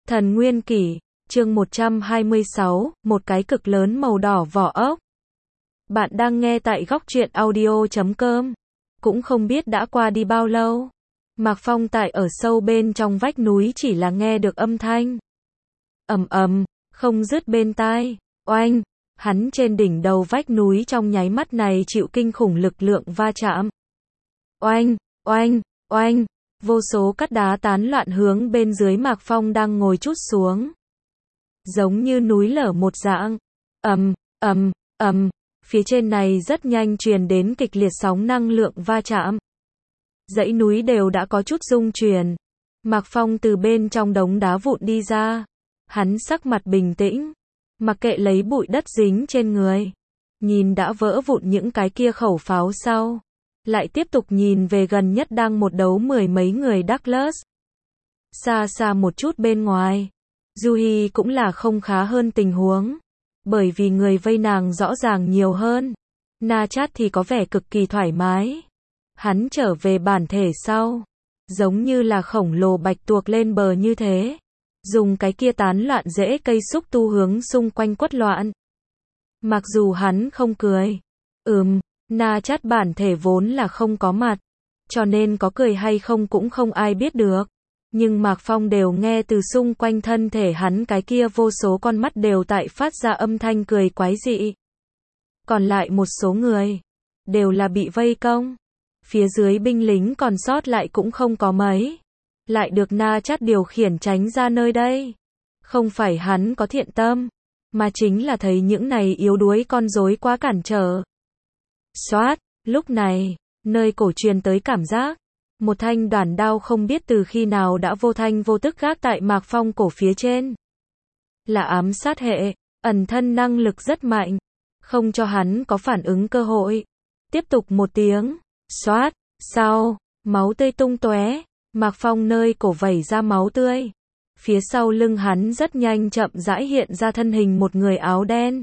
Thần Nguyên Kỷ, chương 126, một cái cực lớn màu đỏ vỏ ốc. Bạn đang nghe tại góc truyện audio.com. Cũng không biết đã qua đi bao lâu. Mạc Phong tại ở sâu bên trong vách núi chỉ là nghe được âm thanh ầm ầm, không dứt bên tai. Oanh, hắn trên đỉnh đầu vách núi trong nháy mắt này chịu kinh khủng lực lượng va chạm. Oanh, oanh, oanh, vô số cát đá tán loạn hướng bên dưới Mạc Phong đang ngồi trút xuống. Giống như núi lở một dạng. Ầm, ầm, ầm, phía trên này rất nhanh truyền đến kịch liệt sóng năng lượng va chạm. Dãy núi đều đã có chút rung chuyển. Mạc Phong từ bên trong đống đá vụn đi ra. Hắn sắc mặt bình tĩnh, mặc kệ lấy bụi đất dính trên người. Nhìn đã vỡ vụn những cái kia khẩu pháo sau. Lại tiếp tục nhìn về gần nhất đang một đấu mười mấy người Douglas. Xa xa một chút bên ngoài, Juhi cũng là không khá hơn tình huống. Bởi vì người vây nàng rõ ràng nhiều hơn. Na Chát thì có vẻ cực kỳ thoải mái. Hắn trở về bản thể sau. Giống như là khổng lồ bạch tuộc lên bờ như thế. Dùng cái kia tán loạn rễ cây xúc tu hướng xung quanh quất loạn. Mặc dù hắn không cười. Na Chát bản thể vốn là không có mặt. Cho nên có cười hay không cũng không ai biết được. Nhưng Mạc Phong đều nghe từ xung quanh thân thể hắn cái kia vô số con mắt đều tại phát ra âm thanh cười quái dị. Còn lại một số người, đều là bị vây công. Phía dưới binh lính còn sót lại cũng không có mấy. Lại được Na Chát điều khiển tránh ra nơi đây. Không phải hắn có thiện tâm, mà chính là thấy những này yếu đuối con rối quá cản trở. Xoát, lúc này, nơi cổ truyền tới cảm giác. Một thanh đoản đao không biết từ khi nào đã vô thanh vô tức gác tại Mạc Phong cổ phía trên. Là ám sát hệ, ẩn thân năng lực rất mạnh. Không cho hắn có phản ứng cơ hội. Tiếp tục một tiếng, xoát, sau, máu tươi tung tóe. Mạc Phong nơi cổ vẩy ra máu tươi. Phía sau lưng hắn rất nhanh chậm rãi hiện ra thân hình một người áo đen.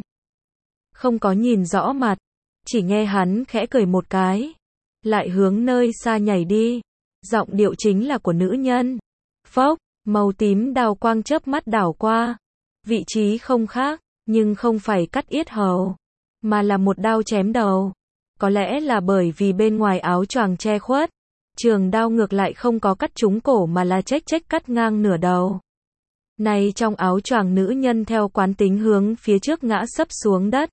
Không có nhìn rõ mặt. Chỉ nghe hắn khẽ cười một cái. Lại hướng nơi xa nhảy đi. Giọng điệu chính là của nữ nhân. Phốc, màu tím đào quang chớp mắt đảo qua. Vị trí không khác, nhưng không phải cắt yết hầu. Mà là một đao chém đầu. Có lẽ là bởi vì bên ngoài áo choàng che khuất. Trường đao ngược lại không có cắt trúng cổ mà là chếch cắt ngang nửa đầu. Này trong áo choàng nữ nhân theo quán tính hướng phía trước ngã sấp xuống đất.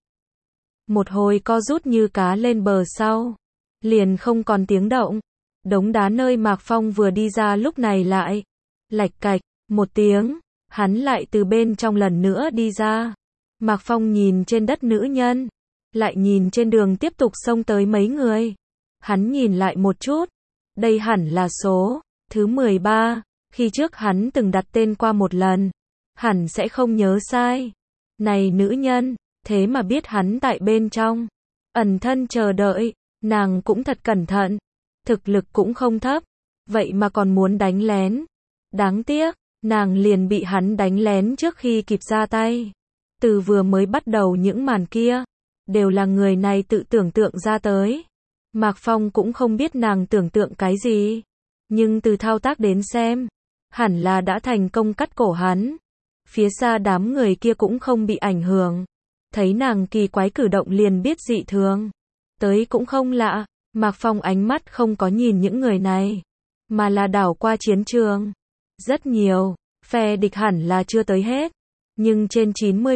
Một hồi co rút như cá lên bờ sau. Liền không còn tiếng động. Đống đá nơi Mạc Phong vừa đi ra lúc này lại. Lạch cạch, một tiếng. Hắn lại từ bên trong lần nữa đi ra. Mạc Phong nhìn trên đất nữ nhân. Lại nhìn trên đường tiếp tục xông tới mấy người. Hắn nhìn lại một chút. Đây hẳn là số thứ 13. Khi trước hắn từng đặt tên qua một lần. Hẳn sẽ không nhớ sai. Này nữ nhân, thế mà biết hắn tại bên trong. Ẩn thân chờ đợi. Nàng cũng thật cẩn thận. Thực lực cũng không thấp. Vậy mà còn muốn đánh lén. Đáng tiếc, nàng liền bị hắn đánh lén trước khi kịp ra tay. Từ vừa mới bắt đầu những màn kia, đều là người này tự tưởng tượng ra tới. Mạc Phong cũng không biết nàng tưởng tượng cái gì. Nhưng từ thao tác đến xem, hẳn là đã thành công cắt cổ hắn. Phía xa đám người kia cũng không bị ảnh hưởng. Thấy nàng kỳ quái cử động liền biết dị thường. Tới cũng không lạ. Mạc Phong ánh mắt không có nhìn những người này, mà là đảo qua chiến trường. Rất nhiều, phe địch hẳn là chưa tới hết, nhưng trên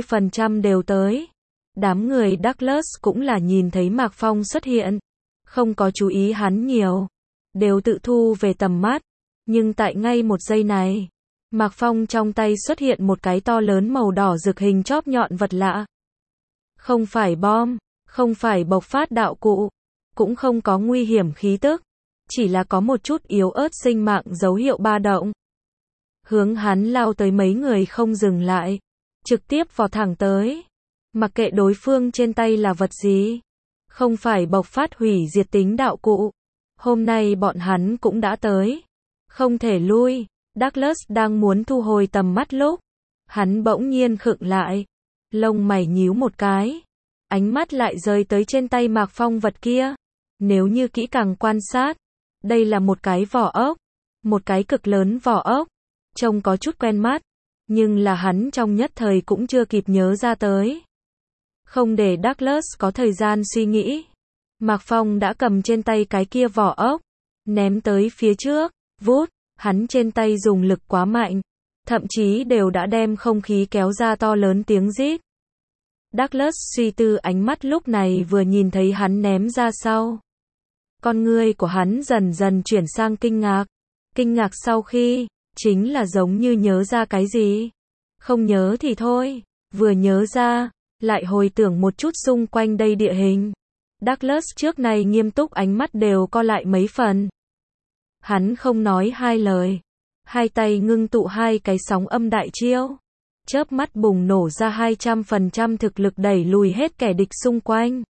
90% đều tới. Đám người Douglas cũng là nhìn thấy Mạc Phong xuất hiện, không có chú ý hắn nhiều, đều tự thu về tầm mắt. Nhưng tại ngay một giây này, Mạc Phong trong tay xuất hiện một cái to lớn màu đỏ rực hình chóp nhọn vật lạ. Không phải bom, không phải bộc phát đạo cụ. Cũng không có nguy hiểm khí tức, chỉ là có một chút yếu ớt sinh mạng dấu hiệu ba động. Hướng hắn lao tới mấy người không dừng lại, trực tiếp vọt thẳng tới. Mặc kệ đối phương trên tay là vật gì, không phải bộc phát hủy diệt tính đạo cụ. Hôm nay bọn hắn cũng đã tới, không thể lui. Douglas đang muốn thu hồi tầm mắt lúc, hắn bỗng nhiên khựng lại, lông mày nhíu một cái, ánh mắt lại rơi tới trên tay Mạc Phong vật kia. Nếu như kỹ càng quan sát, đây là một cái vỏ ốc. Một cái cực lớn vỏ ốc. Trông có chút quen mắt. Nhưng là hắn trong nhất thời cũng chưa kịp nhớ ra tới. Không để Douglas có thời gian suy nghĩ. Mạc Phong đã cầm trên tay cái kia vỏ ốc, ném tới phía trước, vút, hắn trên tay dùng lực quá mạnh, thậm chí đều đã đem không khí kéo ra to lớn tiếng rít. Douglas suy tư ánh mắt lúc này vừa nhìn thấy hắn ném ra sau. Con ngươi của hắn dần dần chuyển sang kinh ngạc. Kinh ngạc sau khi, chính là giống như nhớ ra cái gì. Không nhớ thì thôi, vừa nhớ ra, lại hồi tưởng một chút xung quanh đây địa hình. Douglas trước này nghiêm túc ánh mắt đều co lại mấy phần. Hắn không nói hai lời. Hai tay ngưng tụ hai cái sóng âm đại chiêu. Chớp mắt bùng nổ ra 200% thực lực đẩy lùi hết kẻ địch xung quanh.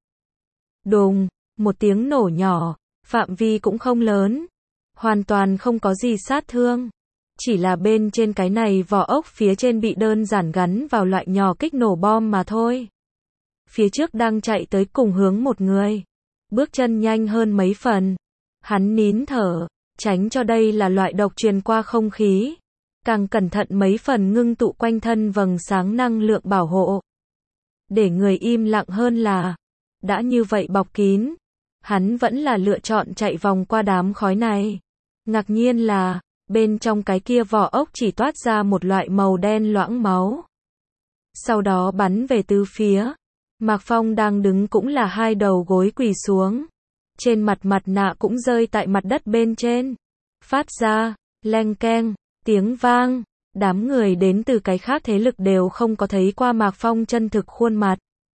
Đùng, một tiếng nổ nhỏ, phạm vi cũng không lớn. Hoàn toàn không có gì sát thương. Chỉ là bên trên cái này vỏ ốc phía trên bị đơn giản gắn vào loại nhỏ kích nổ bom mà thôi. Phía trước đang chạy tới cùng hướng một người. Bước chân nhanh hơn mấy phần. Hắn nín thở, tránh cho đây là loại độc truyền qua không khí. Càng cẩn thận mấy phần ngưng tụ quanh thân vầng sáng năng lượng bảo hộ. Để người im lặng hơn là, đã như vậy bọc kín, hắn vẫn là lựa chọn chạy vòng qua đám khói này. Ngạc nhiên là, bên trong cái kia vỏ ốc chỉ toát ra một loại màu đen loãng máu. Sau đó bắn về tứ phía. Mạc Phong đang đứng cũng là hai đầu gối quỳ xuống. Trên mặt mặt nạ cũng rơi tại mặt đất bên trên. Phát ra, leng keng, tiếng vang. Đám người đến từ cái khác thế lực đều không có thấy qua Mạc Phong chân thực khuôn mặt.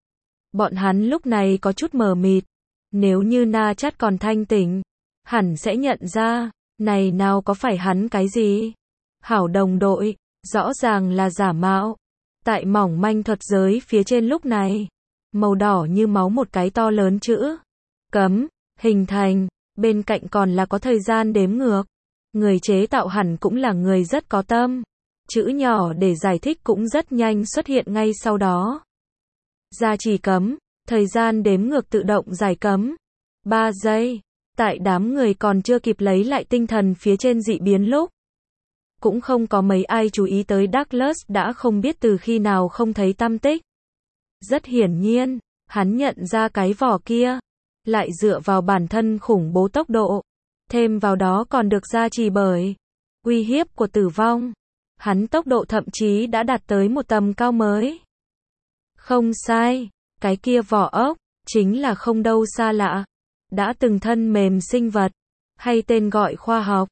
Bọn hắn lúc này có chút mờ mịt. Nếu như Na Chát còn thanh tỉnh, hẳn sẽ nhận ra, này nào có phải hắn cái gì? Hảo đồng đội, rõ ràng là giả mạo. Tại mỏng manh thuật giới phía trên lúc này, màu đỏ như máu một cái to lớn chữ cấm hình thành, bên cạnh còn là có thời gian đếm ngược. Người chế tạo hẳn cũng là người rất có tâm. Chữ nhỏ để giải thích cũng rất nhanh xuất hiện ngay sau đó. Gia trì cấm, thời gian đếm ngược tự động giải cấm. 3 giây. Tại đám người còn chưa kịp lấy lại tinh thần phía trên dị biến lúc. Cũng không có mấy ai chú ý tới Douglas đã không biết từ khi nào không thấy tăm tích. Rất hiển nhiên, hắn nhận ra cái vỏ kia. Lại dựa vào bản thân khủng bố tốc độ. Thêm vào đó còn được gia trì bởi uy hiếp của tử vong. Hắn tốc độ thậm chí đã đạt tới một tầm cao mới. Không sai, cái kia vỏ ốc, chính là không đâu xa lạ. Đã từng thân mềm sinh vật, hay tên gọi khoa học,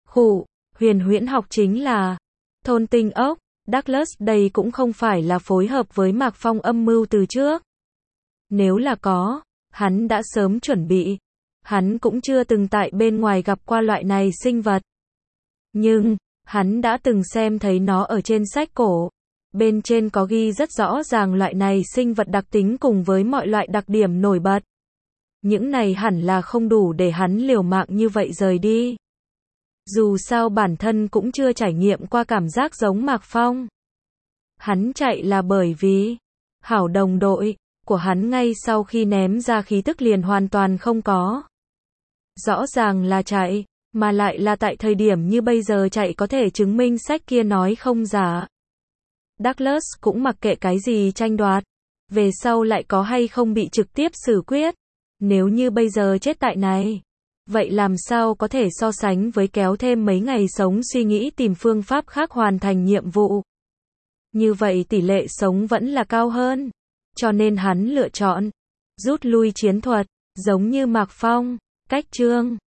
huyền huyễn học chính là thôn tinh ốc. Douglas đây cũng không phải là phối hợp với Mạc Phong âm mưu từ trước. Nếu là có, hắn đã sớm chuẩn bị. Hắn cũng chưa từng tại bên ngoài gặp qua loại này sinh vật. Nhưng, hắn đã từng xem thấy nó ở trên sách cổ. Bên trên có ghi rất rõ ràng loại này sinh vật đặc tính cùng với mọi loại đặc điểm nổi bật. Những này hẳn là không đủ để hắn liều mạng như vậy rời đi. Dù sao bản thân cũng chưa trải nghiệm qua cảm giác giống Mạc Phong. Hắn chạy là bởi vì hảo đồng đội của hắn ngay sau khi ném ra khí tức liền hoàn toàn không có. Rõ ràng là chạy, mà lại là tại thời điểm như bây giờ chạy có thể chứng minh sách kia nói không giả. Douglas cũng mặc kệ cái gì tranh đoạt. Về sau lại có hay không bị trực tiếp xử quyết. Nếu như bây giờ chết tại này, vậy làm sao có thể so sánh với kéo thêm mấy ngày sống suy nghĩ tìm phương pháp khác hoàn thành nhiệm vụ. Như vậy tỷ lệ sống vẫn là cao hơn. Cho nên hắn lựa chọn rút lui chiến thuật, giống như Mạc Phong, cách chương